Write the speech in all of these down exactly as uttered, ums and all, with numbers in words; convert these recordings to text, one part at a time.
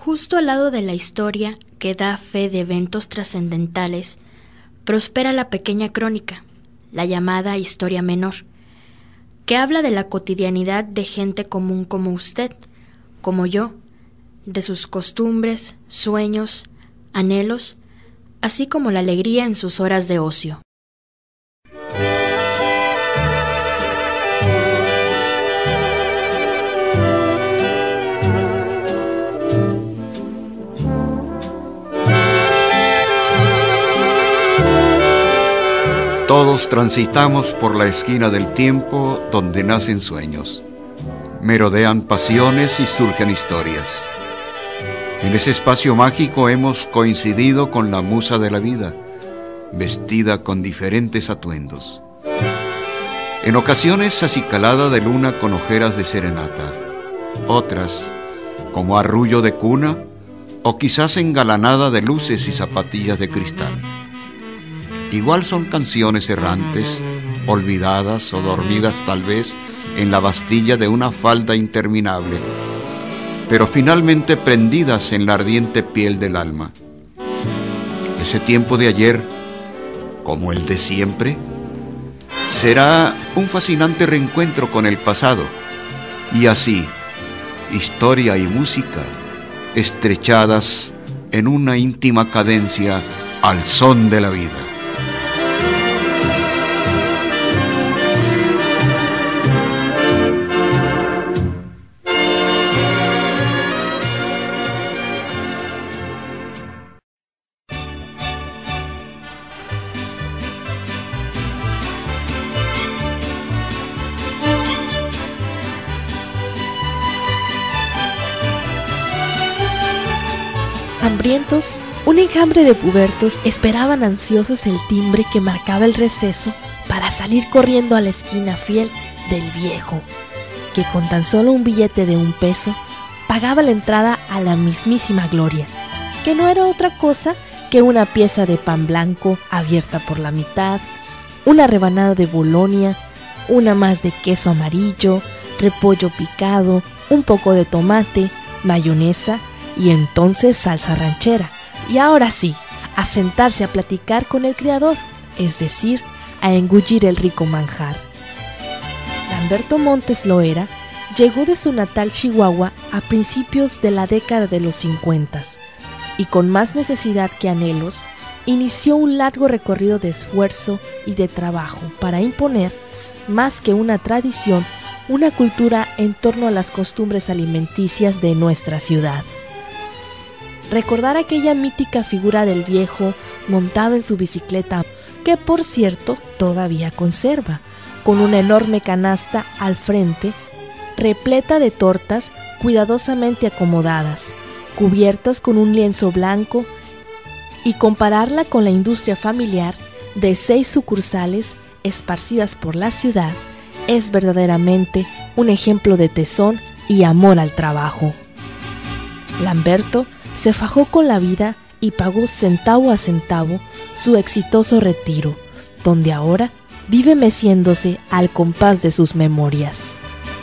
Justo al lado de la historia que da fe de eventos trascendentales, prospera la pequeña crónica, la llamada historia menor, que habla de la cotidianidad de gente común como usted, como yo, de sus costumbres, sueños, anhelos, así como la alegría en sus horas de ocio. Todos transitamos por la esquina del tiempo donde nacen sueños, merodean pasiones y surgen historias. En ese espacio mágico hemos coincidido con la musa de la vida, vestida con diferentes atuendos. En ocasiones acicalada de luna con ojeras de serenata, otras como arrullo de cuna o quizás engalanada de luces y zapatillas de cristal. Igual son canciones errantes, olvidadas o dormidas tal vez en la bastilla de una falda interminable, pero finalmente prendidas en la ardiente piel del alma. Ese tiempo de ayer, como el de siempre, será un fascinante reencuentro con el pasado, y así, historia y música, estrechadas en una íntima cadencia al son de la vida. Hambrientos, un enjambre de pubertos esperaban ansiosos el timbre que marcaba el receso para salir corriendo a la esquina fiel del viejo, que con tan solo un billete de un peso pagaba la entrada a la mismísima gloria, que no era otra cosa que una pieza de pan blanco abierta por la mitad, una rebanada de bolonia, una más de queso amarillo, repollo picado, un poco de tomate, mayonesa y entonces salsa ranchera. Y ahora sí, a sentarse a platicar con el criador, es decir, a engullir el rico manjar. Lamberto Montes Loera llegó de su natal Chihuahua a principios de la década de los cincuentas y con más necesidad que anhelos, inició un largo recorrido de esfuerzo y de trabajo para imponer, más que una tradición, una cultura en torno a las costumbres alimenticias de nuestra ciudad. Recordar aquella mítica figura del viejo montado en su bicicleta, que por cierto todavía conserva, con una enorme canasta al frente, repleta de tortas cuidadosamente acomodadas, cubiertas con un lienzo blanco, y compararla con la industria familiar de seis sucursales esparcidas por la ciudad, es verdaderamente un ejemplo de tesón y amor al trabajo. Lamberto se fajó con la vida y pagó centavo a centavo su exitoso retiro, donde ahora vive meciéndose al compás de sus memorias.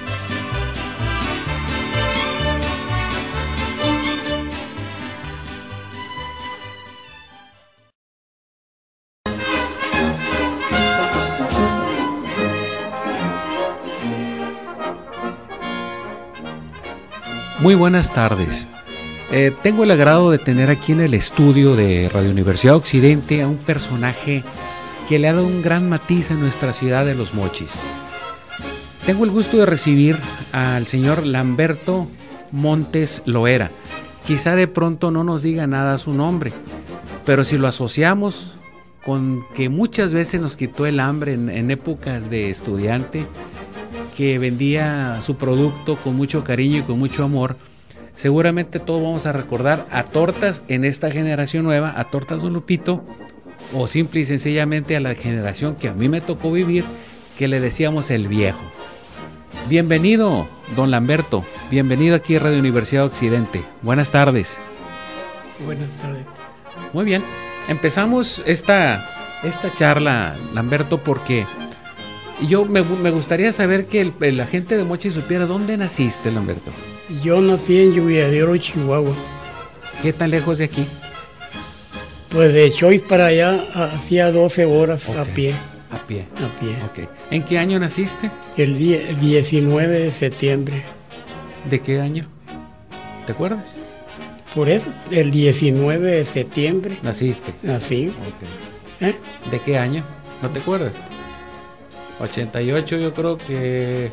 Muy buenas tardes. Eh, tengo el agrado de tener aquí en el estudio de Radio Universidad Occidente a un personaje que le ha dado un gran matiz a nuestra ciudad de Los Mochis. Tengo el gusto de recibir al señor Lamberto Montes Loera. Quizá de pronto no nos diga nada su nombre, pero si lo asociamos con que muchas veces nos quitó el hambre en, en épocas de estudiante, que vendía su producto con mucho cariño y con mucho amor, seguramente todos vamos a recordar a Tortas en esta generación nueva, a Tortas Don Lupito, o simple y sencillamente a la generación que a mí me tocó vivir, que le decíamos el viejo. Bienvenido, don Lamberto, bienvenido aquí a Radio Universidad Occidente. Buenas tardes. Buenas tardes. Muy bien, empezamos esta, esta charla, Lamberto, porque yo me, me gustaría saber que el, la gente de Mochis supiera dónde naciste, Lamberto. Yo nací en Lluvia de Oro, Chihuahua. ¿Qué tan lejos de aquí? Pues de Choix para allá hacía doce horas Ok. a pie. A pie. A pie. Ok. ¿En qué año naciste? El, die- el diecinueve de septiembre. ¿De qué año? ¿Te acuerdas? Por eso, el diecinueve de septiembre. Naciste. Así. Ok. ¿eh? ¿De qué año? ¿No te acuerdas? ochenta y ocho yo creo que...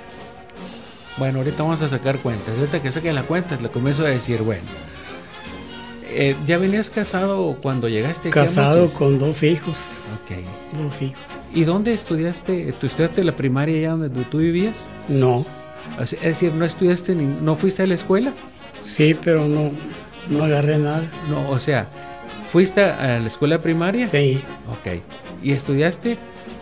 Bueno, ahorita vamos a sacar cuentas. Ahorita que saquen la cuenta, le comienzo a decir, bueno. Eh, ¿Ya venías casado cuando llegaste aquí a Casado Mochis? con dos hijos. Ok. Dos hijos. ¿Y dónde estudiaste? ¿Tú estudiaste la primaria allá donde tú vivías? No. O sea, es decir, ¿no estudiaste, ni, no fuiste a la escuela? Sí, pero no, no agarré nada. No, o sea, ¿fuiste a la escuela primaria? Sí. Ok. ¿Y estudiaste?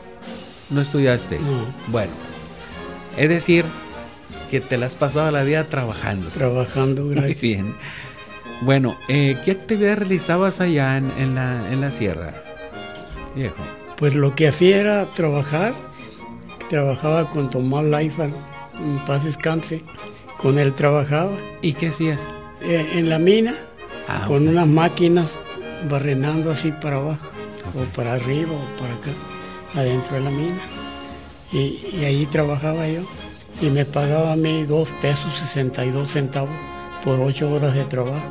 No estudiaste. No. Bueno, es decir, que te la has pasado la vida trabajando. Trabajando, Muy gracias. bien. Bueno, eh, ¿qué actividad realizabas allá en, en, la, en la sierra, viejo? Pues lo que hacía era trabajar. Trabajaba con Tomás Laifa, en paz descanse. Con él trabajaba. ¿Y qué hacías? Eh, en la mina, Ah, con ok. unas máquinas, barrenando así para abajo, Ok. o para arriba, o para acá, adentro de la mina. Y, y ahí trabajaba yo. Y me pagaba a mí dos pesos sesenta y dos centavos por ocho horas de trabajo.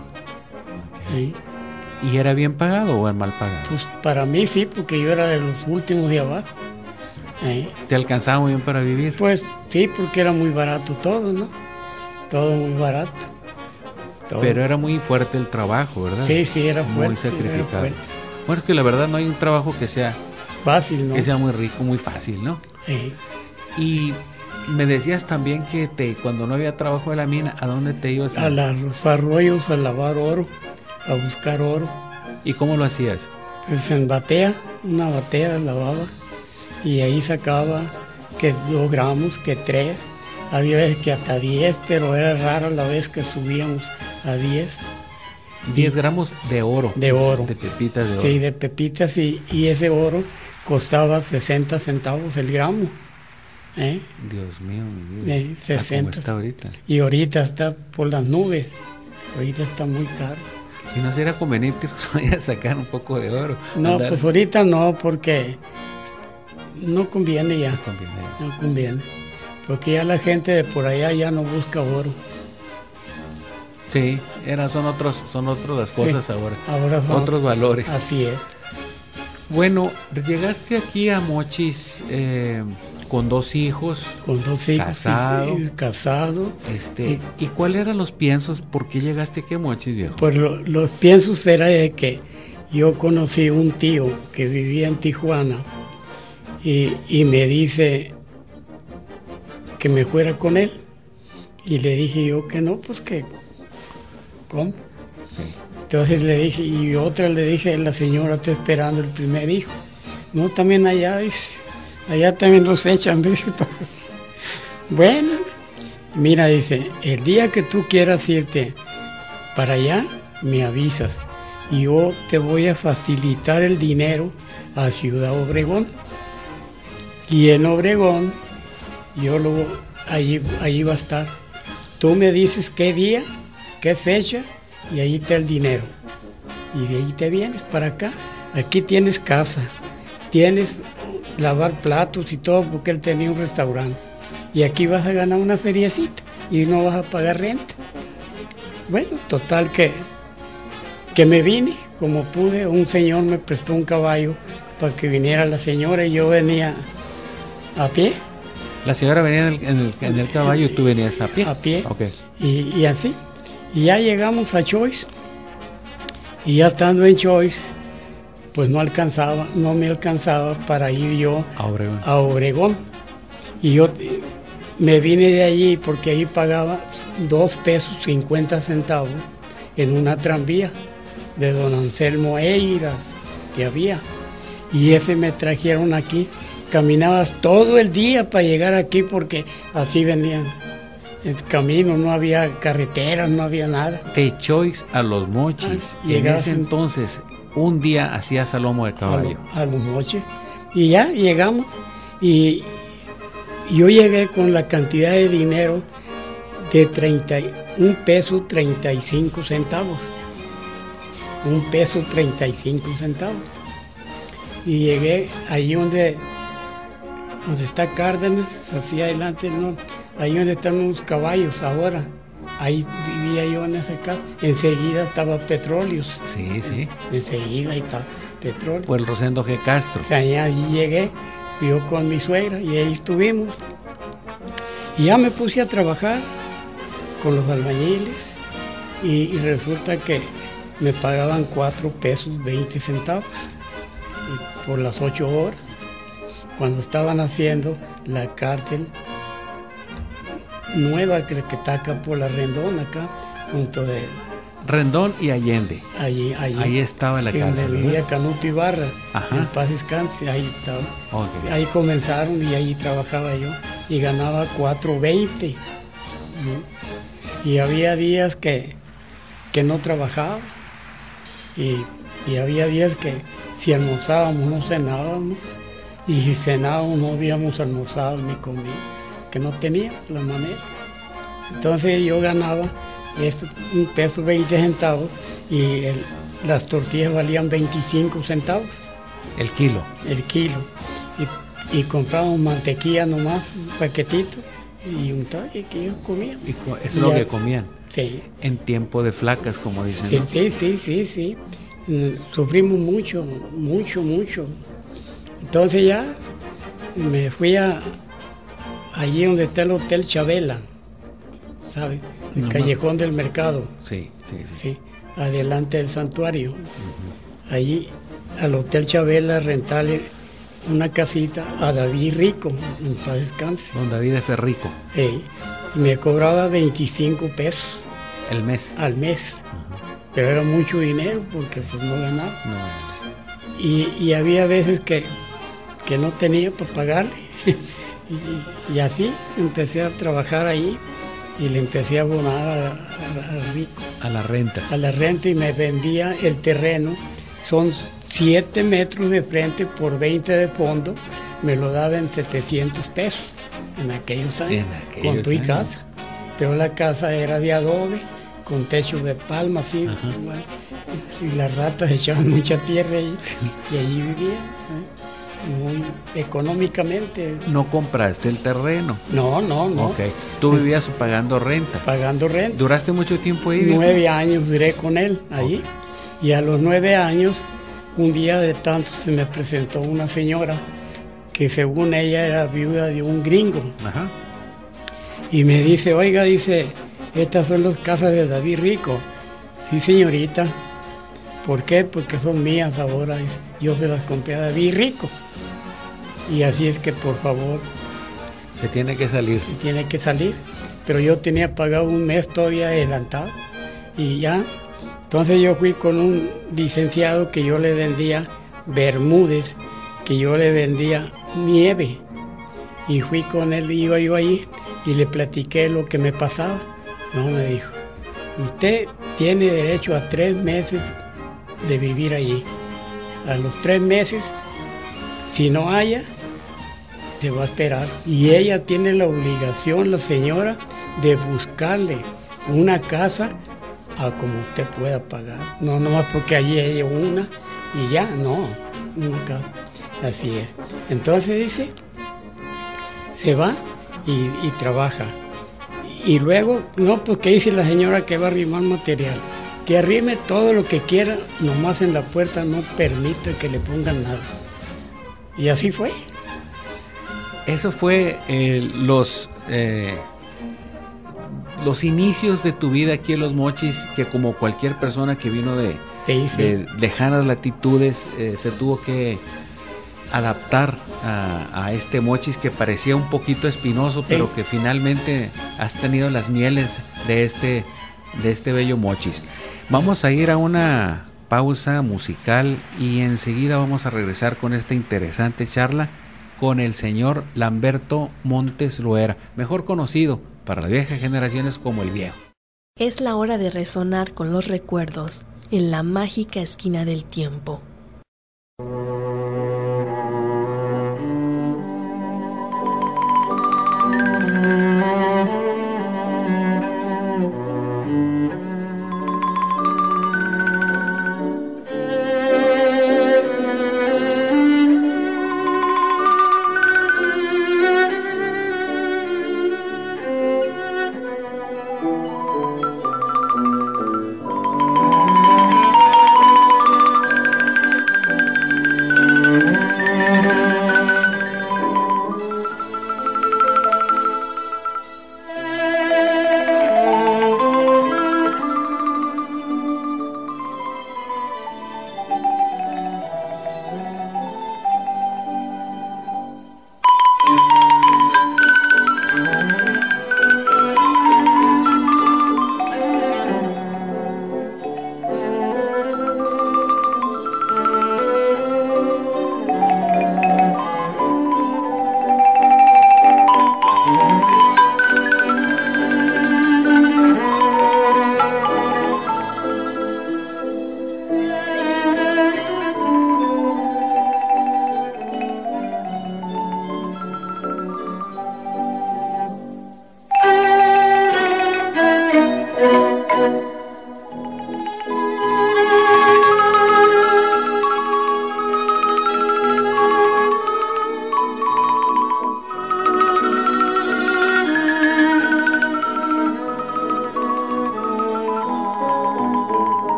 ¿Sí? ¿Y era bien pagado o era mal pagado? Pues para mí sí, porque yo era de los últimos de abajo. ¿Sí? ¿Te alcanzaba muy bien para vivir? Pues sí, porque era muy barato todo, ¿no? Todo muy barato. Todo. Pero era muy fuerte el trabajo, ¿verdad? Sí, sí, era fuerte. Muy sacrificado. era fuerte. Bueno, es que la verdad no hay un trabajo que sea, Fácil, ¿no? que sea muy rico, muy fácil, ¿no? Sí. Y me decías también que te, cuando no había trabajo de la mina, ¿a dónde te ibas? A los arroyos a lavar oro, a buscar oro. ¿Y cómo lo hacías? Pues en batea, una batea lavaba y ahí sacaba que dos gramos, que tres. Había veces que hasta diez, pero era rara la vez que subíamos a diez diez gramos de oro. de oro. De pepitas de oro. Sí, de pepitas y, y ese oro costaba sesenta centavos el gramo. ¿eh? Dios mío, mi vida. Eh, Ah, sesenta. ¿cómo está ahorita? Y ahorita está por las nubes. Ahorita está muy caro. ¿Y no sería conveniente ir a sacar un poco de oro? No, Andar- pues ahorita no, porque no conviene ya. No conviene. No conviene. Porque ya la gente de por allá ya no busca oro. Sí, eran, son otros, son otras las cosas Sí. ahora. Ahora son Otros valores. Así es. Bueno, llegaste aquí a Mochis eh, con dos hijos, Con dos hijos. Casado. sí, casado. este, ¿y cuáles eran los piensos? ¿Por qué llegaste aquí a Mochis, viejo? Pues lo- los piensos era de que yo conocí un tío que vivía en Tijuana y, y me dice que me fuera con él. Y le dije yo que no, pues que, ¿cómo? Sí. Entonces le dije, y otra le dije, la señora está esperando el primer hijo. No, también allá, dice, allá también los echan, dice. Bueno, mira, dice, el día que tú quieras irte para allá, me avisas. Y yo te voy a facilitar el dinero a Ciudad Obregón. Y en Obregón, yo lo, allí, allí va a estar. Tú me dices qué día, qué fecha, y ahí está el dinero. Y de ahí te vienes para acá. Aquí tienes casa, tienes lavar platos y todo, porque él tenía un restaurante. Y aquí vas a ganar una feriecita y no vas a pagar renta. Bueno, total que, que me vine como pude. Un señor me prestó un caballo para que viniera la señora y yo venía a pie. La señora venía en el, en el, en el caballo y tú venías a pie. A pie. Ok. Y, y así. Y ya llegamos a Choix. Y ya estando en Choix, pues no alcanzaba, no me alcanzaba para ir yo A Obregón. a Obregón. Y yo eh, me vine de allí porque ahí pagaba dos pesos cincuenta centavos en una tranvía de don Anselmo Eiras que había. Y ese me trajeron aquí. Caminabas todo el día para llegar aquí porque así venían. El camino, no había carreteras, no había nada. De Choix a Los Mochis. Ah, En llegabas ese en- entonces, un día hacías a lomo de A, caballo. lo- a los moches. Y ya llegamos. Y yo llegué con la cantidad de dinero de treinta y un peso treinta y cinco centavos. un peso treinta y cinco centavos. Y llegué allí donde, donde está Cárdenas, hacia adelante, ¿no? Ahí donde están unos caballos ahora. Ahí vivía yo en esa casa. Enseguida estaba Petróleos. Sí, sí. Enseguida ahí estaba Petróleo. Pues el Rosendo G. Castro. O sea, allí llegué, yo con mi suegra y ahí estuvimos. Y ya me puse a trabajar con los albañiles y, y resulta que me pagaban cuatro pesos veinte centavos por las ocho horas. Cuando estaban haciendo la cárcel nueva que, que está acá por la Rendón, acá, junto de... Rendón y Allende. Allí, allí, ahí estaba la cárcel, donde vivía Canuto Ibarra, Ajá. en paz descanse, ahí estaba. Okay. Ahí comenzaron y ahí trabajaba yo y ganaba cuatro veinte. Y había días que, que no trabajaba y, y había días que si almorzábamos no cenábamos y si cenábamos no habíamos almorzado ni comido, que no teníamos la manera. Entonces yo ganaba es un peso veinte centavos y el, las tortillas valían veinticinco centavos. El kilo. El kilo. Y, y comprábamos mantequilla nomás, un paquetito, y un talle que ellos comían. Y co- eso es Y lo ya- que comían. Sí, En tiempo de flacas, como dicen. sí, ¿no? sí, sí, sí, sí. Mm, Sufrimos mucho, mucho, mucho. Entonces ya me fui a allí donde está el Hotel Chabela, ¿sabes? El No me- Callejón del Mercado, Sí, sí, sí. sí, adelante del santuario. Allí al Hotel Chabela rentarle una casita a David Rico, en paz descanse. Don David de Ferrico, Eh, y me cobraba veinticinco pesos el mes. al mes, pero era mucho dinero porque pues no ganaba. No. Y, y había veces que, que no tenía para pagarle. y, y así empecé a trabajar ahí y le empecé a abonar a- a- al Rico, A la renta. a la renta, y me vendía el terreno. Son siete metros de frente por veinte de fondo, me lo daba en setecientos pesos en aquellos años, En aquellos con tu y años. casa. Pero la casa era de adobe, con techo de palma, así, Ajá. igual, y las ratas echaban mucha tierra ahí, y allí vivía, ¿eh? Muy económicamente. No compraste el terreno. No, no, no, Ok. Tú vivías pagando renta. pagando renta. ¿Duraste mucho tiempo ahí? viejo? Nueve años duré con él allí. Y a los nueve años, un día de tanto se me presentó una señora que según ella era viuda de un gringo. Ajá. Y me dice, oiga, dice, estas son las casas de David Rico. Sí, señorita. ¿Por qué? Porque son mías ahora. Dice, yo se las compré a David Rico. Y así es que, por favor, Se tiene que salir. tiene que salir. Pero yo tenía pagado un mes todavía adelantado. Y ya, entonces yo fui con un licenciado que yo le vendía bermudes, que yo le vendía nieve. Y fui con él, iba yo ahí y le platiqué lo que me pasaba. No, me dijo, usted tiene derecho a tres meses de vivir allí. A los tres meses, si no haya, te va a esperar. Y ella tiene la obligación, la señora, de buscarle una casa a como usted pueda pagar. No nomás porque allí hay una y ya, no, una casa. Así es. Entonces dice, se va y, y trabaja. Y luego, no, porque dice la señora que va a arrimar material. Que arrime todo lo que quiera, nomás en la puerta no permite que le pongan nada. Y así fue. Eso fue eh, los eh, los inicios de tu vida aquí en Los Mochis, que como cualquier persona que vino de, Sí, sí. de lejanas latitudes eh, se tuvo que adaptar a, a este Mochis que parecía un poquito espinoso, pero Sí. que finalmente has tenido las mieles de este de este bello Mochis. Vamos a ir a una pausa musical y enseguida vamos a regresar con esta interesante charla con el señor Lamberto Montes Loera, mejor conocido para las viejas generaciones como el Viejo. Es la hora de resonar con los recuerdos en la mágica esquina del tiempo.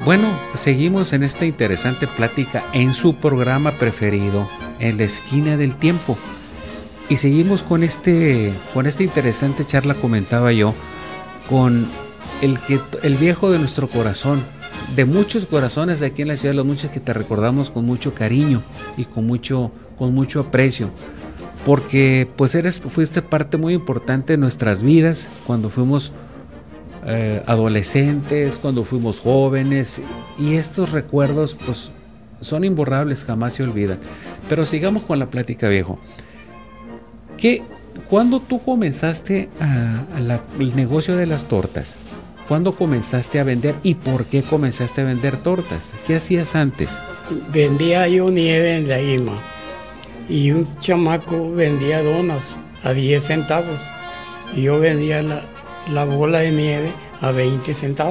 Bueno, seguimos en esta interesante plática en su programa preferido, En la Esquina del Tiempo. Y seguimos con este, con esta interesante charla, comentaba yo, con el, que, el viejo de nuestro corazón, de muchos corazones aquí en la ciudad, los muchos que te recordamos con mucho cariño y con mucho, con mucho aprecio. Porque pues eres, fuiste parte muy importante de nuestras vidas cuando fuimos eh, adolescentes, cuando fuimos jóvenes, y estos recuerdos pues son imborrables, jamás se olvidan. Pero sigamos con la plática, viejo. ¿Qué, ¿Cuándo tú comenzaste a, a la, el negocio de las tortas? ¿Cuándo comenzaste a vender y por qué comenzaste a vender tortas? ¿Qué hacías antes? Vendía yo nieve en la I M A y un chamaco vendía donas a diez centavos y yo vendía la, la bola de nieve a veinte centavos.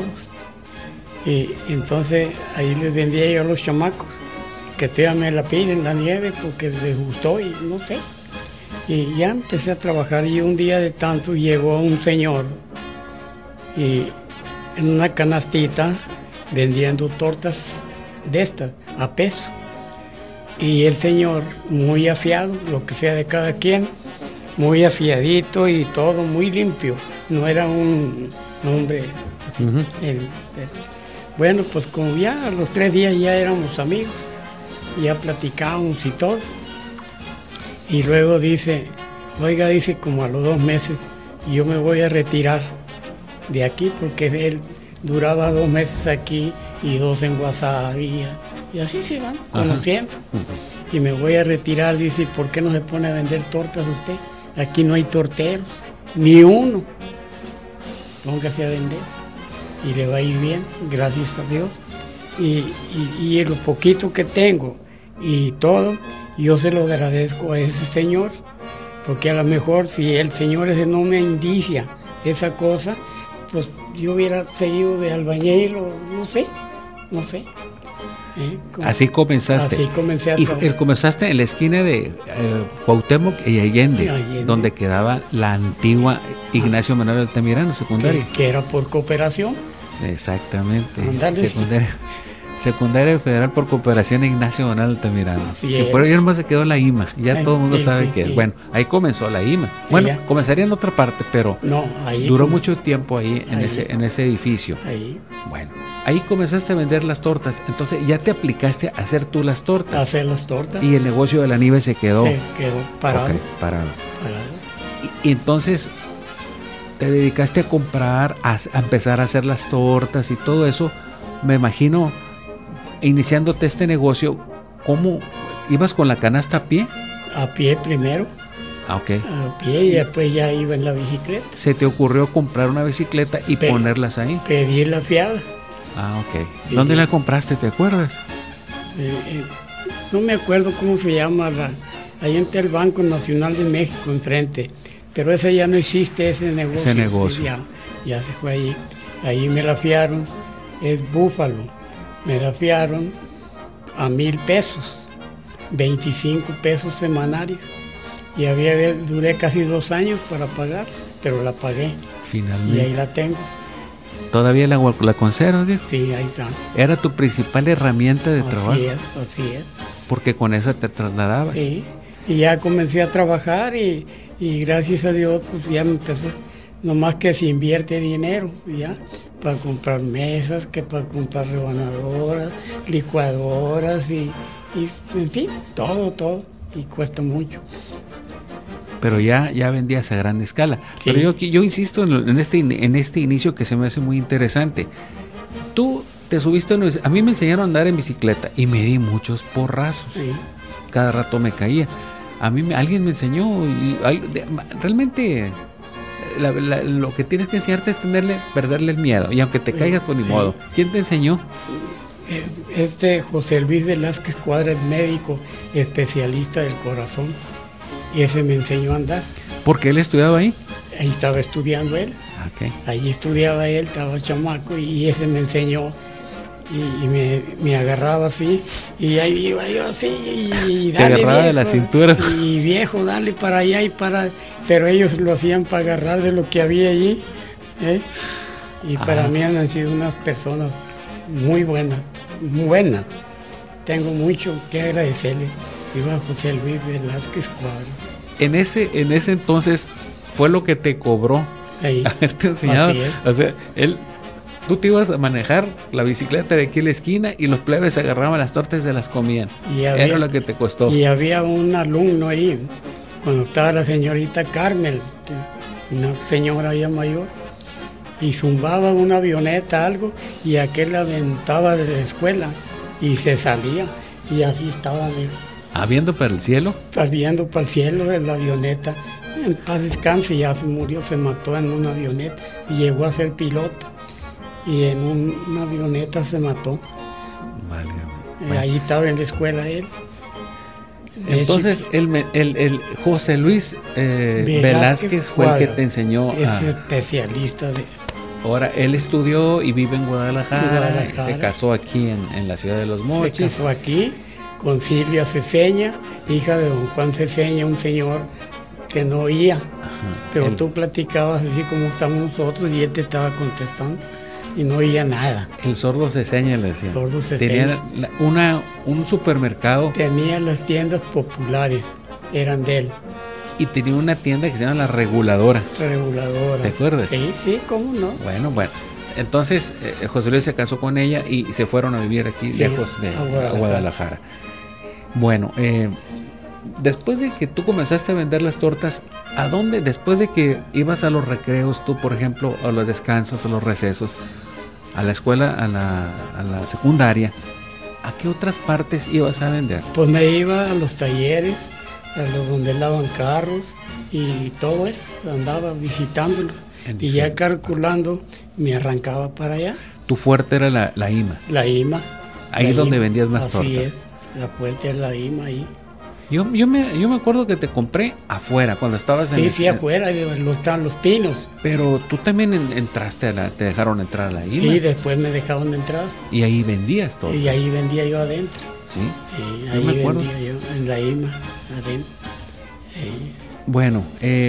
Y entonces ahí les vendía yo a los chamacos que todavía me la piden la nieve porque les gustó y no sé. Y ya empecé a trabajar y un día de tanto llegó un señor y en una canastita vendiendo tortas de estas a peso. Y el señor muy afiado, lo que sea de cada quien, muy afiadito y todo muy limpio. No era un hombre así. Uh-huh. el, el, bueno, pues como ya a los tres días ya éramos amigos, ya platicábamos y todo. Y luego dice, oiga, dice como a los dos meses, yo me voy a retirar de aquí porque él duraba dos meses aquí y dos en Guasave y así se van conociendo. Uh-huh. Y me voy a retirar, dice, ¿por qué no se pone a vender tortas usted? Aquí no hay torteros, ni uno. Póngase a vender y le va a ir bien, gracias a Dios. Y, y, y lo poquito que tengo y todo, yo se lo agradezco a ese señor, porque a lo mejor si el señor ese no me indicia esa cosa, pues yo hubiera seguido de albañil o no sé, no sé. ¿Eh? Así comenzaste. Así comencé a y el, comenzaste en la esquina de eh, Cuauhtémoc y Allende, Allende, donde quedaba la antigua Ignacio Manuel Altamirano secundaria. Que, que era por cooperación. Exactamente. Andale. Secundaria. Secundaria Federal por Cooperación Ignacio Manuel Altamirano. Y por ahí nomás se quedó la I M A. Ya Ay, todo el mundo sí, sabe sí, que sí. es. Bueno, ahí comenzó la I M A. Bueno, Ella. comenzaría en otra parte, pero no, ahí duró como... mucho tiempo ahí en, ahí. Ese, en ese edificio. Ahí. Bueno, ahí comenzaste a vender las tortas. Entonces ya te aplicaste a hacer tú las tortas. A hacer las tortas. Y el negocio de la nieve se quedó. Se quedó parado. Okay, parado. parado. Y, y entonces te dedicaste a comprar, a, a empezar a hacer las tortas y todo eso. Me imagino, iniciándote este negocio, ¿cómo ibas con la canasta a pie? A pie primero. Ah, ok. A pie y después ya iba en la bicicleta. ¿Se te ocurrió comprar una bicicleta y Pe- ponerlas ahí? Pedí la fiada. Ah, ok. Sí. ¿Dónde la compraste? ¿Te acuerdas? Eh, eh, no me acuerdo cómo se llama, la, ahí entre el Banco Nacional de México, enfrente. Pero ese ya no existe, ese negocio. Ese negocio. Ya, ya se fue ahí. Ahí me la fiaron. Es Búfalo. Me la fiaron a mil pesos, veinticinco pesos semanarios. Y había, duré casi dos años para pagar, pero la pagué. Finalmente. Y ahí la tengo. ¿Todavía la, la conservas, viejo? Sí, ahí está. ¿Era tu principal herramienta de así trabajo? Así es, así es. Porque con esa te trasladabas. Sí, y ya comencé a trabajar y, y gracias a Dios pues ya me empezó. Nomás que se invierte dinero, ya, para comprar mesas, que para comprar rebanadoras, licuadoras y, y en fin, todo, todo, y cuesta mucho. Pero ya, ya vendías a gran escala. Sí. Pero yo, yo insisto en, en, este, en este inicio que se me hace muy interesante. Tú te subiste, a mí me enseñaron a andar en bicicleta y me di muchos porrazos. Sí. Cada rato me caía. A mí alguien me enseñó y realmente... La, la, lo que tienes que enseñarte es tenerle, perderle el miedo. Y aunque te caigas, pues ni sí. modo. ¿Quién te enseñó? Este José Luis Velázquez Cuadra, el médico especialista del corazón. Y ese me enseñó a andar. ¿Por qué él estudiaba ahí? Ahí estaba estudiando él. Okay. Ahí estudiaba él, estaba chamaco. Y ese me enseñó. Y, y me, me agarraba así. Y ahí iba yo así. Y dale, te agarraba viejo, de la cintura. Y viejo, dale para allá y para... Pero ellos lo hacían para agarrar de lo que había allí, ¿eh? Y para Ajá. mí han sido unas personas muy buenas, muy buenas. Tengo mucho que agradecerle. Iba José Luis Velázquez Cuadro. En ese, en ese entonces fue lo que te cobró Ahí. haberte enseñado. Así es. O sea, él, tú te ibas a manejar la bicicleta de aquí a la esquina y los plebes agarraban las tortas y se las comían. Y había- Era lo que te costó. Y había un alumno ahí, cuando estaba la señorita Carmen, una señora ya mayor, y zumbaba una avioneta, algo, y aquel la aventaba de la escuela y se salía. Y así estaba, mira, Ah, viendo para el cielo. saliendo para el cielo de la avioneta. En paz descanse, ya se murió, se mató en una avioneta y llegó a ser piloto. Y en un- una avioneta se mató. Válgame. Eh, Bueno. Ahí estaba en la escuela él. De Entonces, el, me- el, el José Luis eh, Velázquez Velázquez fue el que Cuadra. te enseñó es a... especialista de... Ahora, él estudió y vive en Guadalajara, Guadalajara. se casó aquí en, en la ciudad de Los Se Mochis. casó aquí con Silvia Ceseña, hija de don Juan Ceseña, un señor que no oía. Pero el- tú platicabas así como estamos nosotros y él te estaba contestando y no oía nada. El sordo Ceseña le decía. Sordo Ceseña. Tenía la- una, un supermercado Tenía las tiendas populares, eran de él, y tenía una tienda que se llama La Reguladora. reguladora. ¿Te acuerdas? Sí, sí, cómo no. Bueno, bueno. Entonces, eh, José Luis se casó con ella y se fueron a vivir aquí, Sí, lejos de a a Guadalajara. Guadalajara. Bueno, eh, después de que tú comenzaste a vender las tortas, ¿a dónde? Después de que ibas a los recreos, tú, por ejemplo, a los descansos, a los recesos, a la escuela, a la, a la secundaria, ¿a qué otras partes ibas a vender? Pues me iba a los talleres, a los donde lavan carros y todo eso, andaba visitándolos. En Y ya diferentes calculando, me arrancaba para allá, Tu fuerte era la, la I M A. la I M A. Ahí La donde I M A, vendías más así tortas. es, la fuerte es la I M A ahí. Yo, yo, me, yo me acuerdo que te compré afuera, cuando estabas en Sí, el- sí, afuera, y los, están los pinos. Pero tú también en- entraste, a la, te dejaron entrar a la I M A. Sí, después me dejaron de entrar Y ahí vendías todo. y ahí vendía yo adentro. Sí. Sí, Yo ahí me acuerdo. vendía yo en la I M A adentro. Sí. Bueno, eh,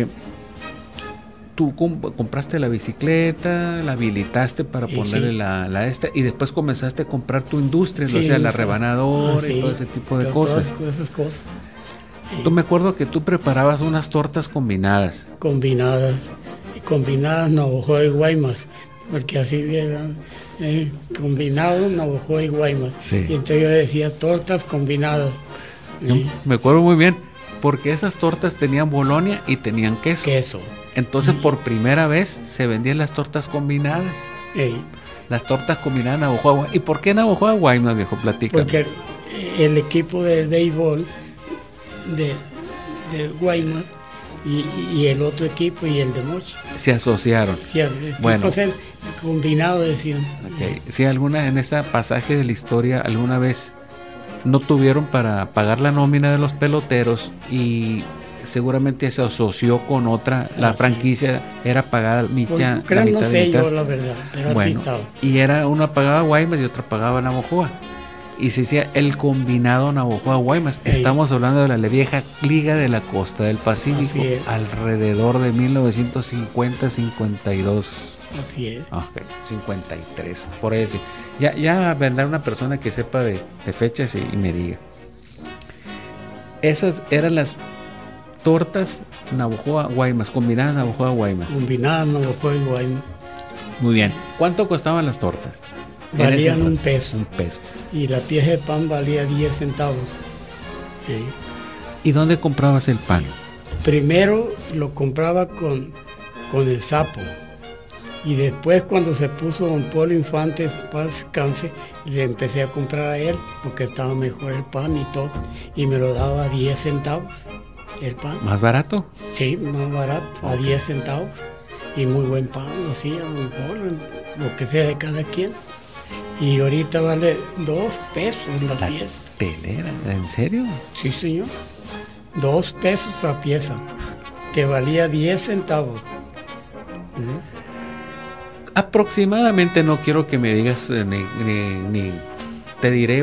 tú com- compraste la bicicleta, la habilitaste para Sí, ponerle sí. la, la esta y después comenzaste a comprar tu industria, Sí, o sea, la sí. rebanadora Ah, y sí, todo ese tipo de to- cosas. Todas esas cosas. Sí. Tú me acuerdo que tú preparabas unas tortas combinadas. Combinadas, combinadas Navajo y Guaymas, porque así eran, eh, combinados Navajo y Guaymas. Sí. Y entonces yo decía tortas combinadas. Yo Sí, me acuerdo muy bien, porque esas tortas tenían bolonia y tenían queso. queso. Entonces, por primera vez se vendían las tortas combinadas. eh, Las tortas combinadas Navajo Guaymas. ¿Y por qué Navajo Guaymas, viejo? Platícame. porque el equipo de béisbol de, de Guaymas y, y el otro equipo y el de Mochi. Se asociaron. Sí, el Bueno. equipo combinado decían. Ok. Si alguna en ese pasaje de la historia alguna vez no tuvieron para pagar la nómina de los peloteros y seguramente se asoció con otra, la Ah, sí. franquicia era pagada Pues, mitad, creo, la no mitad y sé mitad. yo la verdad, pero así Bueno, estaba. y era una pagaba Guaymas y otra pagaba Navojoa. Y se decía el combinado Navojoa-Guaymas. Ey. Estamos hablando de la vieja liga de la costa del Pacífico, Así es. alrededor de mil novecientos cincuenta cincuenta y dos. Así es. Ok, cincuenta y tres, por ahí sí. Ya, ya vendrá una persona que sepa de, de fechas y, y me diga. Esas eran las tortas Navojoa-Guaymas, combinadas Navojoa-Guaymas. Combinadas Navajo y Guaymas. Muy bien. ¿Cuánto costaban las tortas? En Valían ese un entonces. peso. Un peso. Y la pieza de pan valía diez centavos. Sí. ¿Y dónde comprabas el pan? Primero lo compraba con, con el sapo. Y después cuando se puso don Polo Infante para descanse, le empecé a comprar a él porque estaba mejor el pan y todo. Y me lo daba a diez centavos el pan. ¿Más barato? Sí, más barato, a diez centavos. Y muy buen pan, lo hacía don Polo, lo que sea de cada quien. Y ahorita vale dos pesos la La pieza. telera, ¿en serio? Sí, señor. Dos pesos la pieza, que valía diez centavos. ¿Mm? Aproximadamente, no quiero que me digas eh, ni, ni- ni te diré,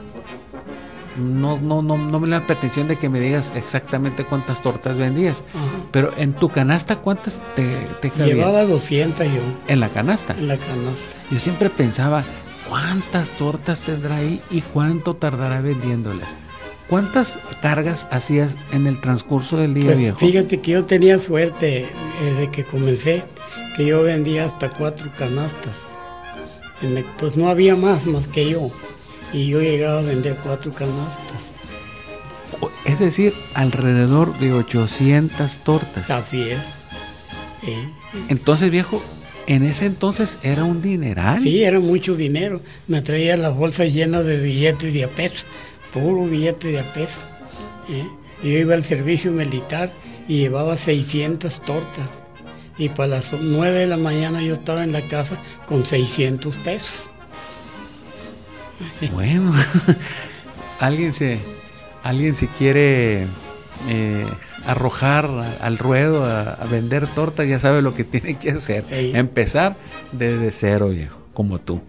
no, no, no, no me da la pretensión de que me digas exactamente cuántas tortas vendías, Ajá. pero en tu canasta, ¿cuántas te, te cabían? Llevaba doscientas yo En la canasta. en la canasta. Yo siempre pensaba, ¿Cuántas tortas tendrá ahí y cuánto tardará vendiéndolas? ¿Cuántas cargas hacías en el transcurso del día, Pues, viejo? fíjate que yo tenía suerte desde que comencé, que yo vendía hasta cuatro canastas. En el- pues no había más más que yo, y yo llegaba a vender cuatro canastas. Es decir, alrededor de ochocientas tortas. Así es. Sí. Entonces, viejo, en ese entonces era un dineral. Sí, era mucho dinero. Me traía las bolsas llenas de billetes de a peso, puro billete de a peso. ¿eh? Yo iba al servicio militar y llevaba seiscientas tortas. Y para las nueve de la mañana yo estaba en la casa con seiscientos pesos. Bueno, alguien se, alguien se quiere eh, arrojar a- al ruedo a, a vender tortas, ya sabe lo que tiene que hacer. Sí. Empezar desde cero, viejo, como tú.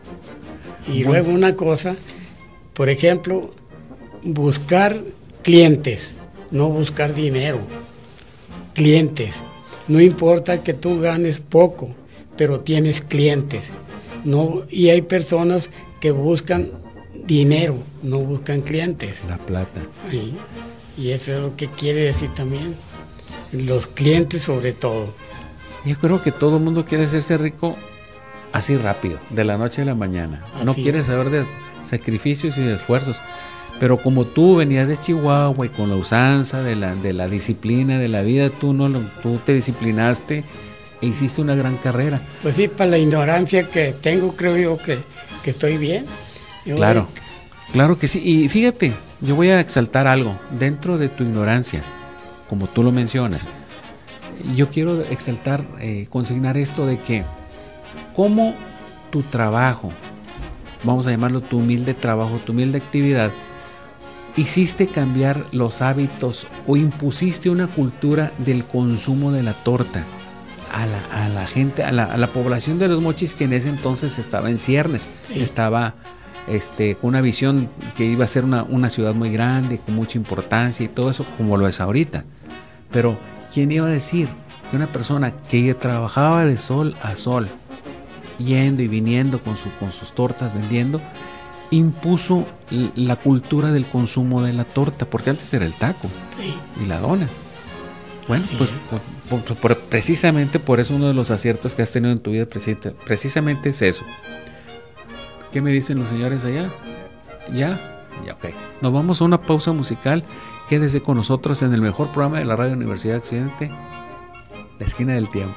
Y Bueno. luego una cosa, por ejemplo, buscar clientes, no buscar dinero. Clientes. No importa que tú ganes poco, pero tienes clientes. No, y hay personas que buscan dinero, no buscan clientes. La plata. Sí, y eso es lo que quiere decir también. Los clientes sobre todo. Yo creo que todo el mundo quiere hacerse rico así rápido, de la noche a la mañana. No Así quiere es. saber de sacrificios y de esfuerzos. Pero como tú venías de Chihuahua y con la usanza de la, de la disciplina de la vida, tú, no, lo- tú te disciplinaste e hiciste una gran carrera. Pues sí, para la ignorancia que tengo, creo yo que, que estoy bien. Yo- Claro, claro que sí. Y fíjate, yo voy a exaltar algo dentro de tu ignorancia, como tú lo mencionas. Yo quiero exaltar, eh, consignar esto de que cómo tu trabajo, vamos a llamarlo tu humilde trabajo, tu humilde actividad, hiciste cambiar los hábitos o impusiste una cultura del consumo de la torta a la, a la gente, a la, a la población de Los Mochis, que en ese entonces estaba en ciernes, Sí. estaba este, con una visión que iba a ser una, una ciudad muy grande, con mucha importancia y todo eso, como lo es ahorita. Pero, ¿quién iba a decir que una persona que trabajaba de sol a sol, yendo y viniendo con, su, con sus tortas, vendiendo, impuso l- la cultura del consumo de la torta? Porque antes era el taco Sí. y la dona. Bueno, Así pues es. por- por- por- precisamente por eso uno de los aciertos que has tenido en tu vida presita- precisamente es eso. ¿Qué me dicen los señores allá? ¿Ya? Ya, ok. Nos vamos a una pausa musical. Quédese con nosotros en el mejor programa de la Radio Universidad de Occidente, La Esquina del Tiempo.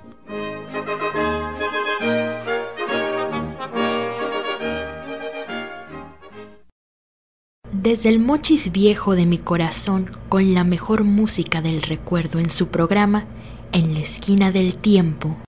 Desde el mochis viejo de mi corazón, con la mejor música del recuerdo en su programa, En la Esquina del Tiempo.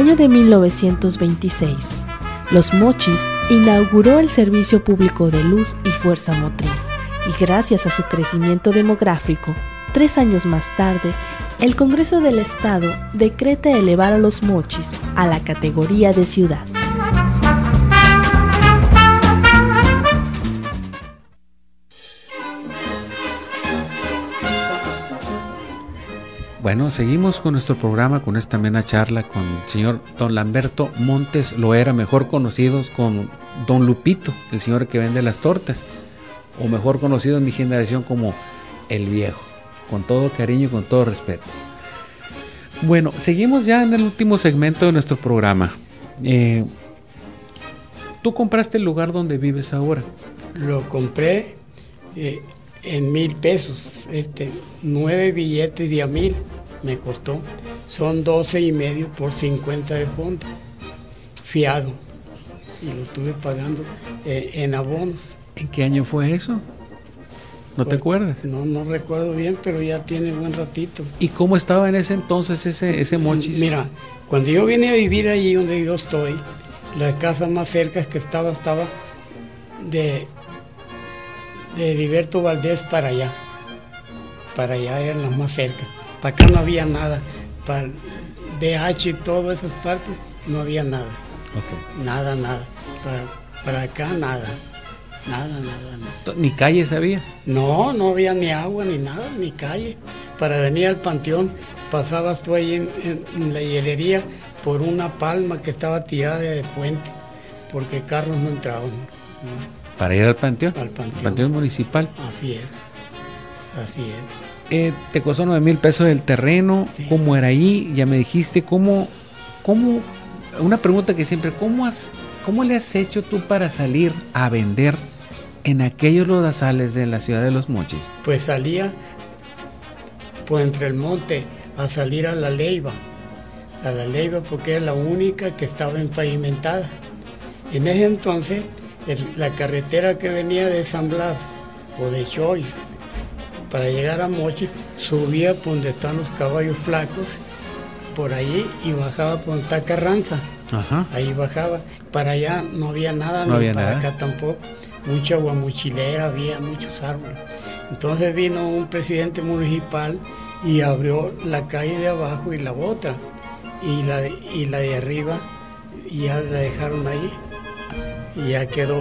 año de mil novecientos veintiséis, Los Mochis inauguró el servicio público de luz y fuerza motriz, y gracias a su crecimiento demográfico, tres años más tarde, el Congreso del Estado decreta elevar a Los Mochis a la categoría de ciudad. Bueno, seguimos con nuestro programa, con esta amena charla con el señor don Lamberto Montes Loera, mejor conocidos con don Lupito, el señor que vende las tortas, o mejor conocido en mi generación como el Viejo, con todo cariño y con todo respeto. Bueno, seguimos ya en el último segmento de nuestro programa. Eh, ¿Tú compraste el lugar donde vives ahora? Lo compré eh, en mil pesos, este, nueve billetes de a mil me costó, son doce y medio por cincuenta de fondo, fiado, y lo estuve pagando eh, en abonos. ¿En qué año fue eso? ¿No Pues, te acuerdas? No, no recuerdo bien, pero ya tiene buen ratito. ¿Y cómo estaba en ese entonces ese, ese Mochis? Mira, cuando yo vine a vivir allí donde yo estoy, la casa más cerca que estaba, estaba de, de Heriberto Valdés para allá. Para allá eran las más cerca. Para acá no había nada. Para D H y todas esas partes no había nada. Okay. Nada, nada. Para, para acá nada. Nada, nada, nada. ¿Ni calles había? No, no había ni agua, ni nada, ni calle. Para venir al panteón, pasabas tú ahí en, en, en la hielería por una palma que estaba tirada de puente, porque carros no entraban. ¿no? ¿Para ir al panteón? Al panteón. ¿Al panteón municipal? Así es, así es. Eh, te costó nueve mil pesos el terreno, Sí. ¿Cómo era ahí? Ya me dijiste, ¿cómo, cómo, una pregunta que siempre, ¿cómo has, cómo le has hecho tú para salir a vender en aquellos lodazales de la ciudad de Los Mochis? Pues salía por entre el monte a salir a la Leiva, a la Leiva porque era la única que estaba empavimentada. En ese entonces, el, la carretera que venía de San Blas o de Choice para llegar a Mochis, subía por donde están los caballos flacos, por ahí, y bajaba por donde está Carranza. Ajá. Ahí bajaba. Para allá no había nada, No ni había para nada. acá tampoco. Mucha guamuchilera, había muchos árboles. Entonces vino un presidente municipal y abrió la calle de abajo y la otra. Y la de, y la de arriba y ya la dejaron ahí. Y ya quedó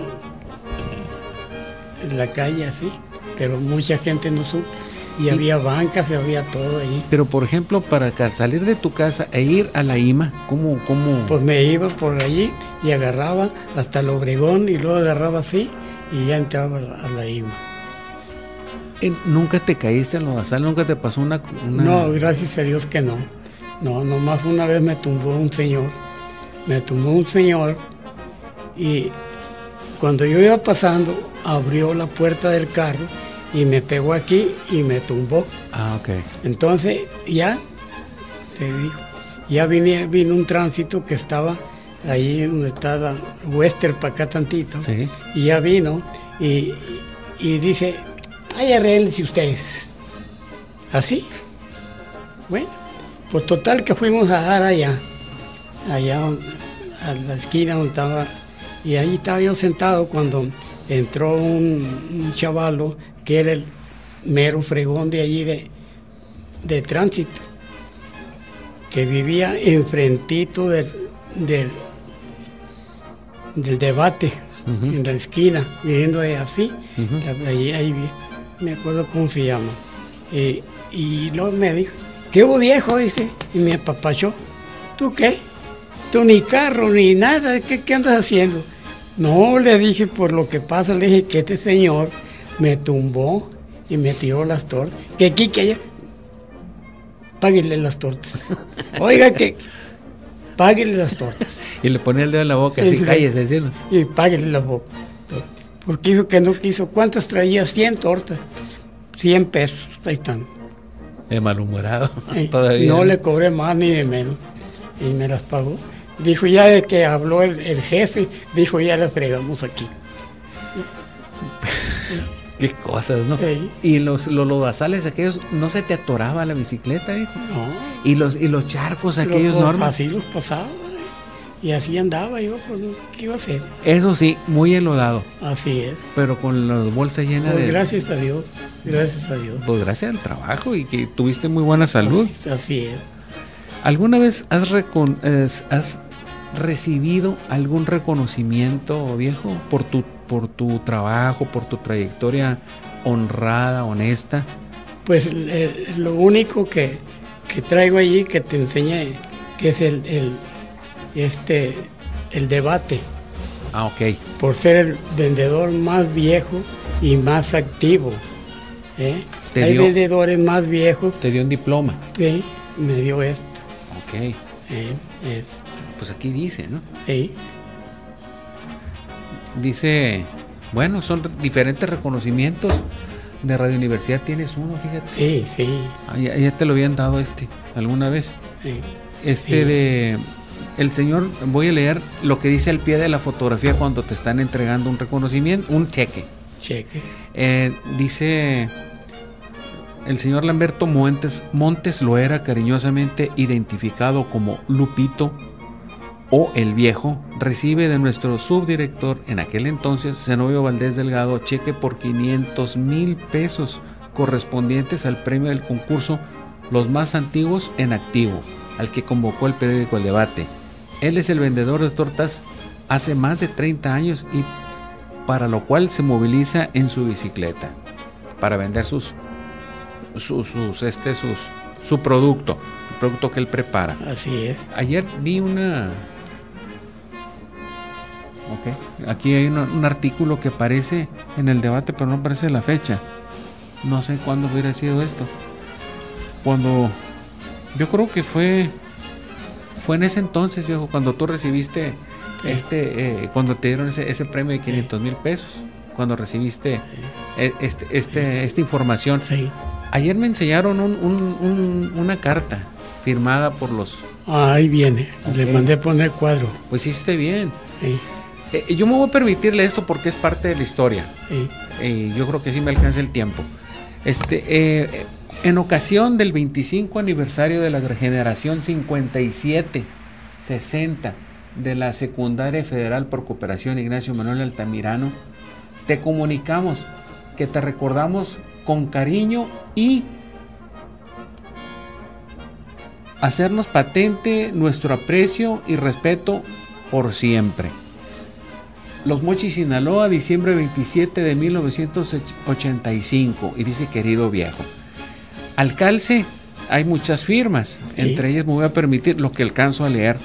la calle así. Pero mucha gente no supo. Y, y había bancas y había todo ahí. Pero por ejemplo, para ca- salir de tu casa e ir a la I M A, ¿cómo? cómo? Pues me iba por allí y agarraba hasta el Obregón y luego agarraba así y ya entraba a la I M A. Eh, ¿Nunca te caíste en lodazal? ¿Nunca te pasó una, una...? No, gracias a Dios que no. No, nomás una vez me tumbó un señor. Me tumbó un señor y cuando yo iba pasando abrió la puerta del carro y me pegó aquí y me tumbó. Ah, ok. Entonces ya se dijo, ya vine, vino un tránsito que estaba ahí donde estaba Western para acá tantito. Sí. Y ya vino y, y dice, ay, arréglense ustedes. ¿Así? Bueno, pues total que fuimos a dar allá, allá donde- a la esquina donde estaba, y ahí estaba yo sentado cuando entró un, un chavalo que era el mero fregón de allí de, de tránsito, que vivía enfrentito del, del, del debate, Ujú. en la esquina, viviendo de así, Ujú. ahí, ahí vi- me acuerdo cómo se llama. Eh, y luego me dijo, ¿qué hubo, viejo? Dice, y me apapachó. ¿Tú qué? Tú ni carro, ni nada, ¿qué, qué andas haciendo? No, le dije, por lo que pasa, le dije que este señor me tumbó y me tiró las tortas. Que aquí, que allá, páguele las tortas. Oiga, que páguele las tortas. Y le ponía el dedo en la boca, así, Sí, sí. cállese, decirlo. Y páguele la boca. Porque hizo que no quiso. ¿Cuántas traía? cien tortas. cien pesos. Ahí están. De malhumorado, Eh, todavía. no le cobré más ni de menos. Y me las pagó. Dijo ya de que habló el, el jefe, dijo ya las fregamos aquí. Qué cosas, ¿no? Sí. Y los, los lodazales aquellos, ¿no se te atoraba la bicicleta, hijo? No. Y los, y los charcos aquellos, Los- Norma. Así los pasaba. y así andaba yo, pues, ¿qué iba a hacer? Eso sí, muy enlodado, Así es. pero con las bolsas llenas Pues de... gracias a Dios, gracias a Dios. Pues gracias al trabajo y que tuviste muy buena salud. Así, así es. ¿Alguna vez has, recon- es- has recibido algún reconocimiento, viejo, por tu, por tu trabajo, por tu trayectoria honrada, honesta? Pues eh, lo único que, que traigo allí que te enseñé, que es el, el, este, el debate, Ah, ok. por ser el vendedor más viejo y más activo. ¿eh? Te Hay dio- vendedores más viejos Te dio un diploma. que me dio esto. Ok. ¿eh? Es- Pues aquí dice, ¿no? sí. Dice, bueno, son re- diferentes reconocimientos. De Radio Universidad tienes uno, fíjate. Sí, sí, Ah, ya, ya te lo habían dado este, alguna vez. sí. Este Sí. de... El señor, voy a leer lo que dice al pie de la fotografía cuando te están entregando un reconocimiento, un cheque. Cheque. Eh, dice, el señor Lamberto Montes, Montes lo era cariñosamente identificado como Lupito o el Viejo, recibe de nuestro subdirector en aquel entonces, Zenobio Valdés Delgado, cheque por quinientos mil pesos correspondientes al premio del concurso Los Más Antiguos en Activo, al que convocó el periódico El Debate. Él es el vendedor de tortas hace más de treinta años y para lo cual se moviliza en su bicicleta para vender sus, sus, sus este, sus, su producto, el producto que él prepara. Así es. Ayer vi una... Ok, aquí hay una- un artículo que aparece en El Debate, pero no aparece la fecha. No sé cuándo hubiera sido esto. Cuando... Yo creo que fue... Fue en ese entonces, viejo, cuando tú recibiste... Sí. Este, eh, cuando te dieron ese, ese premio de quinientos mil pesos, cuando recibiste eh, este, este, esta información. Sí. Ayer me enseñaron un- un- un- una carta firmada por los... Ahí viene. Le Ok. mandé poner cuadro. Pues hiciste bien. Sí, Eh, yo me voy a permitirle esto porque es parte de la historia. sí. Eh, yo creo que sí me alcanza el tiempo. Este, eh, en ocasión del veinticinco aniversario de la generación cincuenta y siete sesenta de la Secundaria Federal por Cooperación Ignacio Manuel Altamirano, te comunicamos que te recordamos con cariño y hacernos patente nuestro aprecio y respeto por siempre. Los Mochis, Sinaloa, diciembre veintisiete de mil novecientos ochenta y cinco, y dice querido viejo. Al calce hay muchas firmas, Sí. entre ellas me voy a permitir lo que alcanzo a leer.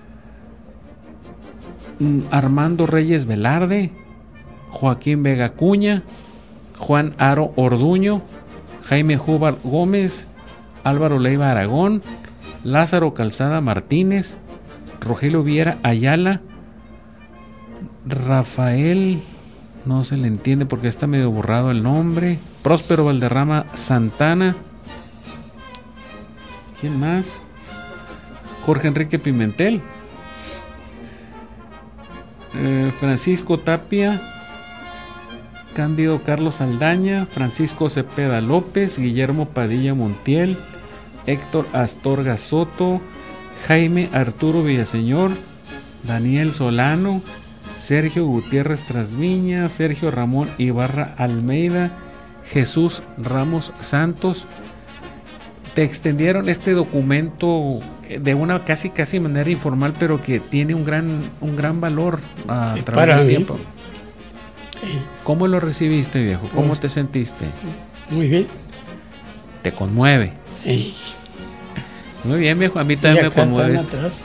Mm, Armando Reyes Velarde, Joaquín Vega Cuña, Juan Aro Orduño, Jaime Júbar Gómez, Álvaro Leiva Aragón, Lázaro Calzada Martínez, Rogelio Viera Ayala, Rafael, no se le entiende porque está medio borrado el nombre, Próspero Valderrama Santana, ¿quién más? Jorge Enrique Pimentel, eh, Francisco Tapia, Cándido Carlos Aldaña, Francisco Cepeda López, Guillermo Padilla Montiel, Héctor Astorga Soto, Jaime Arturo Villaseñor, Daniel Solano, Sergio Gutiérrez Trasviña, Sergio Ramón Ibarra Almeida, Jesús Ramos Santos. Te extendieron este documento de una casi casi manera informal, pero que tiene un gran un gran valor a Sí, través para del mí. tiempo. Sí, ¿Cómo lo recibiste, viejo? ¿Cómo Pues- te sentiste? muy bien. Te conmueve. Sí. Muy bien, viejo. A mí Y también me acá conmueve están esto. atrás.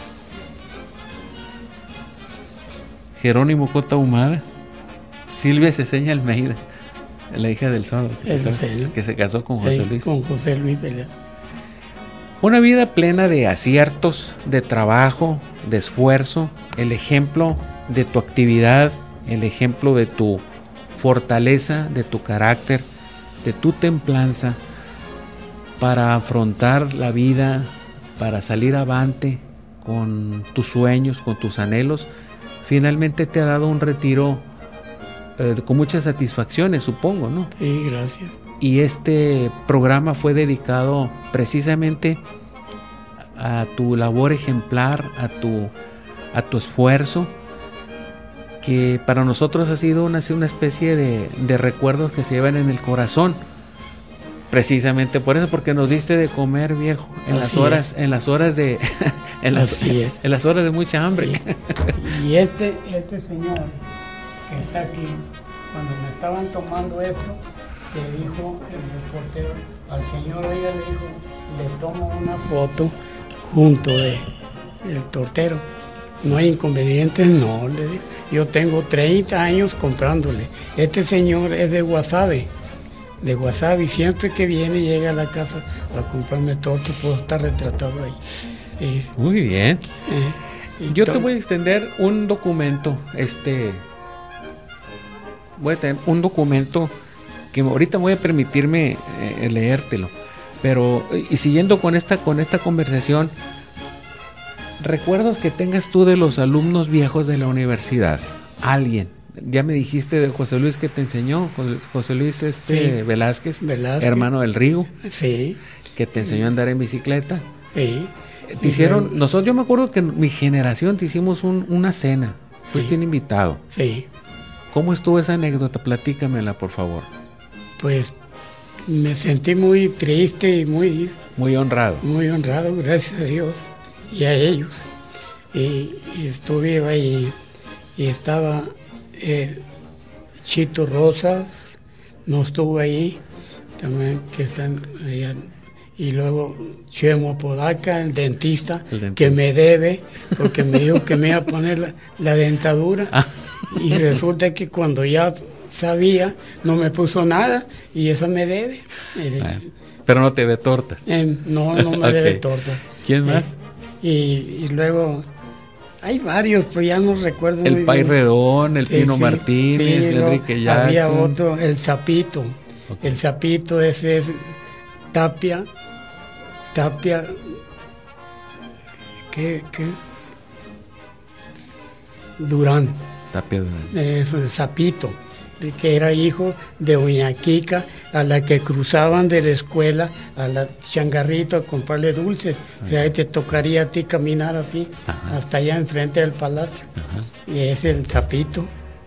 Jerónimo Cota Humada, Silvia Ceseña Almeida, la hija del Sol, El señor. que se casó con José Sí, Luis. con José Luis Vela. Una vida plena de aciertos, de trabajo, de esfuerzo, el ejemplo de tu actividad, el ejemplo de tu fortaleza, de tu carácter, de tu templanza para afrontar la vida, para salir avante con tus sueños, con tus anhelos. Finalmente te ha dado un retiro eh, con muchas satisfacciones, supongo, ¿no? Sí, gracias. Y este programa fue dedicado precisamente a tu labor ejemplar, a tu a tu esfuerzo, que para nosotros ha sido una, una especie de, de recuerdos que se llevan en el corazón. Precisamente por eso, porque nos diste de comer, viejo, en Así las horas, es. en las horas de en las, en las horas de mucha hambre. Sí. Y este, este señor que está aquí, cuando me estaban tomando esto, le dijo el reportero al señor, oiga, le dijo, le tomo una foto junto de el tortero. No hay inconvenientes, no, le digo. Yo tengo treinta años comprándole. Este señor es de Guasave, de Guasave, y siempre que viene llega a la casa a comprarme torta, puedo estar retratado ahí. Eh, Muy bien. Eh, Yo te voy a extender un documento, este, voy a tener un documento que ahorita voy a permitirme eh, leértelo, pero y siguiendo con esta con esta conversación, recuerdos que tengas tú de los alumnos viejos de la universidad, alguien, ya me dijiste de José Luis que te enseñó, José Luis este sí. Velázquez, Velázquez, hermano del Rigo, sí, que te enseñó a andar en bicicleta, sí. Te hicieron, nosotros, yo me acuerdo que en mi generación te hicimos un, una cena, fuiste sí. un invitado. Sí. ¿Cómo estuvo esa anécdota? Platícamela, por favor. Pues me sentí muy triste y muy... Muy honrado. Muy honrado, gracias a Dios y a ellos. Y, y estuve ahí, y estaba eh, Chito Rosas, no estuvo ahí, también que están allá. Y luego Chemo Podaca, el dentista, el dentista, que me debe, porque me dijo que me iba a poner la, la dentadura. Ah. Y resulta que cuando ya sabía, no me puso nada, y eso me debe. Bueno, pero no te debe tortas. Eh, no, no me okay. debe tortas. ¿Quién más? Eh, y, y luego, hay varios, pero ya no recuerdo el muy Pay bien. Redón, el Pino sí, Martínez, sí, Enrique Jackson. Había otro, el Zapito. Okay. El Zapito ese es Tapia. Tapia, ¿qué? ¿Qué? Durán. Tapia Durán. Eso, el Zapito, que era hijo de doña Kika, a la que cruzaban de la escuela a la Changarrito a comprarle dulces. O sea, ahí te tocaría a ti caminar así, ajá, hasta allá enfrente del palacio. Ajá. Y es el Zapito.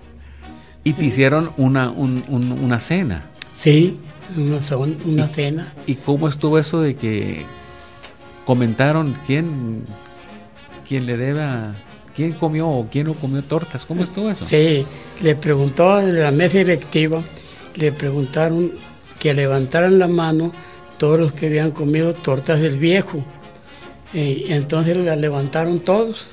¿Y te hicieron una, un, un, una cena? Sí. Una, son, una ¿Y, cena. ¿Y cómo estuvo eso de que comentaron quién, quién le deba, quién comió o quién no comió tortas? ¿Cómo estuvo eso? Sí, le preguntó a la mesa directiva, le preguntaron que levantaran la mano todos los que habían comido tortas del viejo. Y entonces la levantaron todos.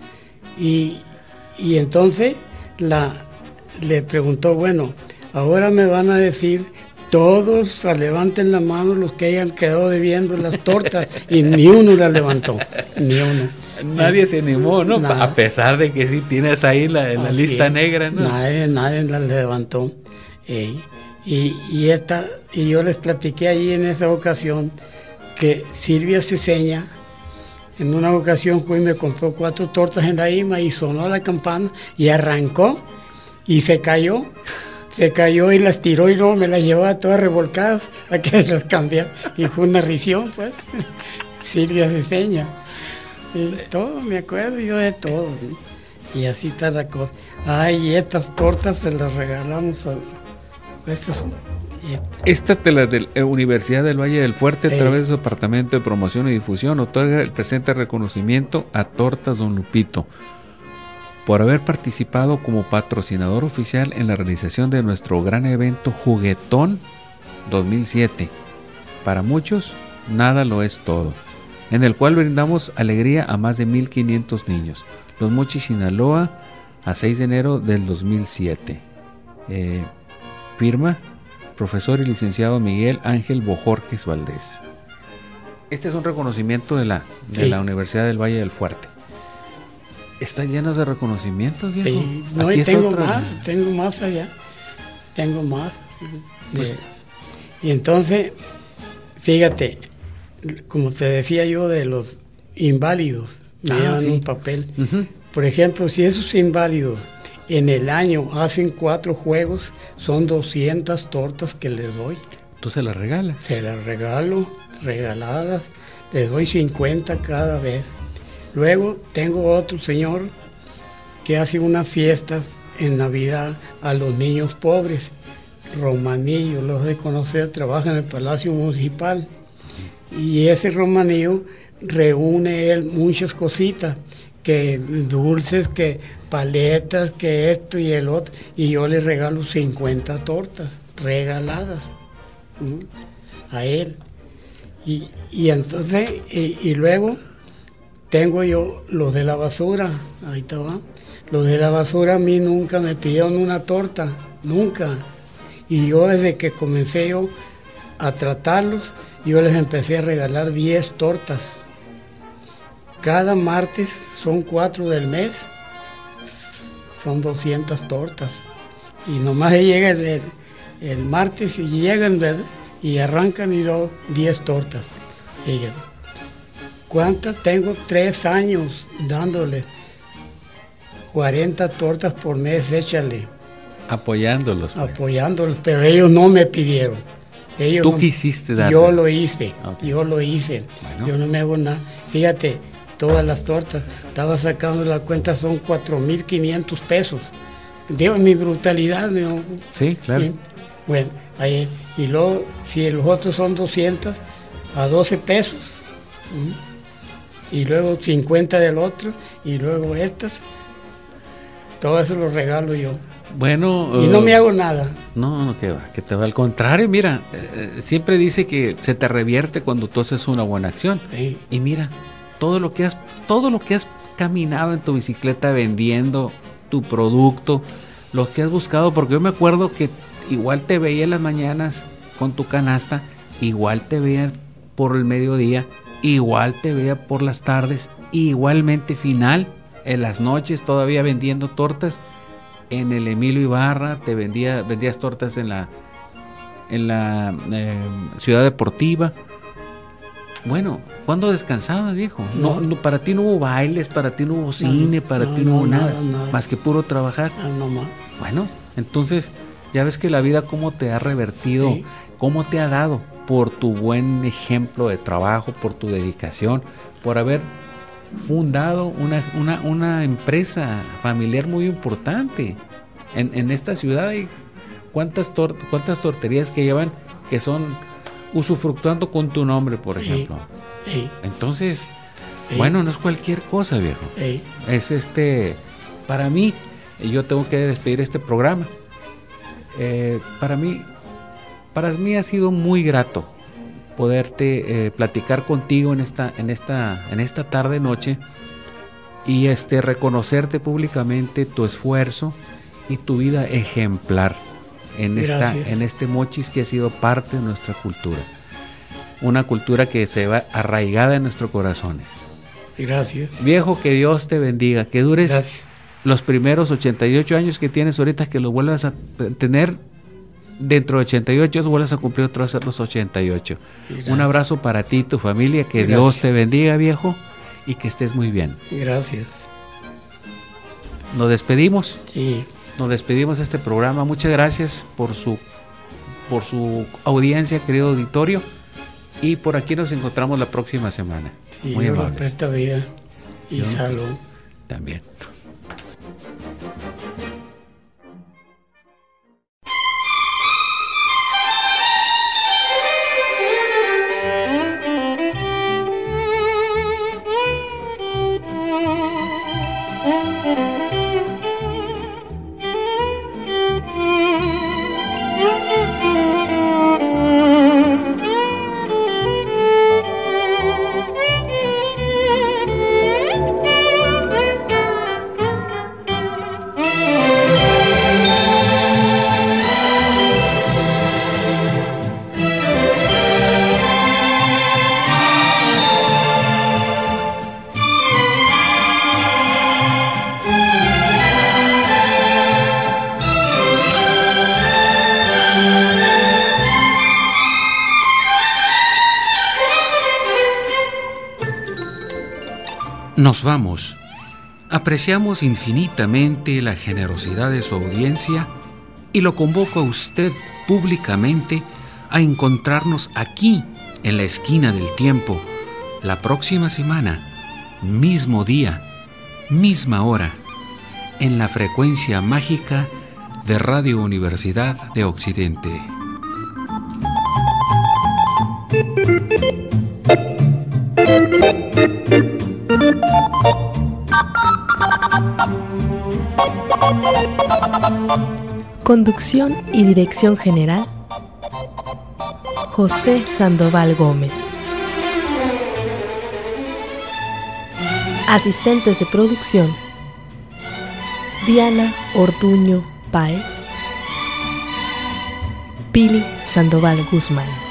Y, y entonces la, le preguntó, bueno, ahora me van a decir... Todos levanten la mano los que hayan quedado debiendo las tortas, y ni uno la levantó, ni uno. Nadie eh, se animó, ¿no? Nada. A pesar de que sí tienes ahí la, la lista es. negra, ¿no? Nadie, nadie la levantó. Eh, y, y, esta, y yo les platiqué allí en esa ocasión que Silvia Ceseña, en una ocasión fue y me compró cuatro tortas en la I M A y sonó la campana y arrancó y se cayó. Se cayó y las tiró y luego me las llevaba todas revolcadas a que las cambiara. Y fue una risión, pues. Silvia Ceseña. Y todo, me acuerdo yo de todo. ¿Sí? Y así está la cosa. Ay, y estas tortas se las regalamos a... Estas, Esta de la de la Universidad del Valle del Fuerte, a través de su Departamento de Promoción y Difusión, otorga el presente reconocimiento a Tortas Don Lupito, por haber participado como patrocinador oficial en la realización de nuestro gran evento Juguetón dos mil siete. Para muchos, nada lo es todo, en el cual brindamos alegría a más de mil quinientos niños. Los Mochis, Sinaloa, a seis de enero del dos mil siete. Eh, firma, profesor y licenciado Miguel Ángel Bojorquez Valdés. Este es un reconocimiento de la, de sí. la Universidad del Valle del Fuerte. ¿Estás lleno de reconocimientos, viejo? Sí, no, y tengo otro... más, tengo más allá, tengo más. Pues... De, y entonces, fíjate, como te decía yo de los inválidos, me ah, llevan sí. un papel. Uh-huh. Por ejemplo, si esos inválidos en el año hacen cuatro juegos, son doscientas tortas que les doy. ¿Tú se las regalas? Se las regalo, regaladas, les doy cincuenta cada vez. Luego tengo otro señor que hace unas fiestas en Navidad a los niños pobres. Romanillo, los de conocer, trabaja en el Palacio Municipal. Y ese Romanillo reúne él muchas cositas, que dulces, que paletas, que esto y el otro, y yo le regalo cincuenta tortas regaladas, ¿sí?, a él. Y, y entonces, y, y luego tengo yo los de la basura, ahí estaba, los de la basura a mí nunca me pidieron una torta, nunca. Y yo desde que comencé yo a tratarlos, yo les empecé a regalar diez tortas. Cada martes, son cuatro del mes, son doscientas tortas. Y nomás llega el, el, el martes y llegan, ¿verdad?, y arrancan y luego diez tortas. Y yo, ¿cuántas? Tengo tres años dándole cuarenta tortas por mes, échale. Apoyándolos. Pues. Apoyándolos, pero ellos no me pidieron. Ellos ¿Tú no, quisiste darse? Yo lo hice, okay. yo lo hice. Bueno. Yo no me hago nada. Fíjate, todas las tortas, estaba sacando la cuenta, son cuatro mil quinientos pesos. Digo, mi brutalidad. ¿No? Sí, claro. Sí. Bueno, ahí, y luego, si los otros son doscientos, a doce pesos. ¿Sí? Y luego cincuenta del otro, y luego estas. Todo eso lo regalo yo. Bueno. Y no uh, me hago nada. No, no, que va, que te va al contrario. Mira, eh, siempre dice que se te revierte cuando tú haces una buena acción. Sí. Y mira, todo lo que has, todo lo que has caminado en tu bicicleta vendiendo tu producto, lo que has buscado, porque yo me acuerdo que igual te veía en las mañanas con tu canasta, igual te veía por el mediodía, igual te veía por las tardes, igualmente final, en las noches todavía vendiendo tortas. En el Emilio Ibarra te vendía, vendías tortas en la en la eh, Ciudad Deportiva. Bueno, ¿cuándo descansabas, viejo? No, no, para ti no hubo bailes, para ti no hubo cine, no, para no, ti no, no hubo nada, nada, nada, más que puro trabajar. Ah, no más. Bueno, entonces ya ves que la vida cómo te ha revertido, Sí. cómo te ha dado por tu buen ejemplo de trabajo, por tu dedicación, por haber fundado una, una, una empresa familiar muy importante. En, en esta ciudad hay cuántas, tor- cuántas torterías que llevan que son usufructuando con tu nombre, por Sí, ejemplo. sí, Entonces, sí, bueno, no es cualquier cosa, viejo. sí. Es este, para mí, y yo tengo que despedir este programa. Eh, para mí, para mí ha sido muy grato poderte eh, platicar contigo en esta, en esta, en esta tarde noche y este reconocerte públicamente tu esfuerzo y tu vida ejemplar en esta, en este mochis que ha sido parte de nuestra cultura, una cultura que se va arraigada en nuestros corazones. Gracias. Viejo, que Dios te bendiga, que dures Gracias. los primeros ochenta y ocho años que tienes ahorita, que los vuelvas a tener dentro de ochenta y ocho, vuelvas a cumplir otro, a hacer los ochenta y ocho. Gracias. Un abrazo para ti y tu familia, que Gracias. Dios te bendiga, viejo, y que estés muy bien. Gracias. Nos despedimos, Sí. nos despedimos de este programa. Muchas gracias por su, por su audiencia, querido auditorio, y por aquí nos encontramos la próxima semana. Sí, Muy Dios amables. presta vida y Dios salud. También. Nos vamos. Apreciamos infinitamente la generosidad de su audiencia y lo convoco a usted públicamente a encontrarnos aquí, en la esquina del tiempo, la próxima semana, mismo día, misma hora, en la frecuencia mágica de Radio Universidad de Occidente. Conducción y dirección general, José Sandoval Gómez. Asistentes de producción, Diana Orduño Páez, Pili Sandoval Guzmán.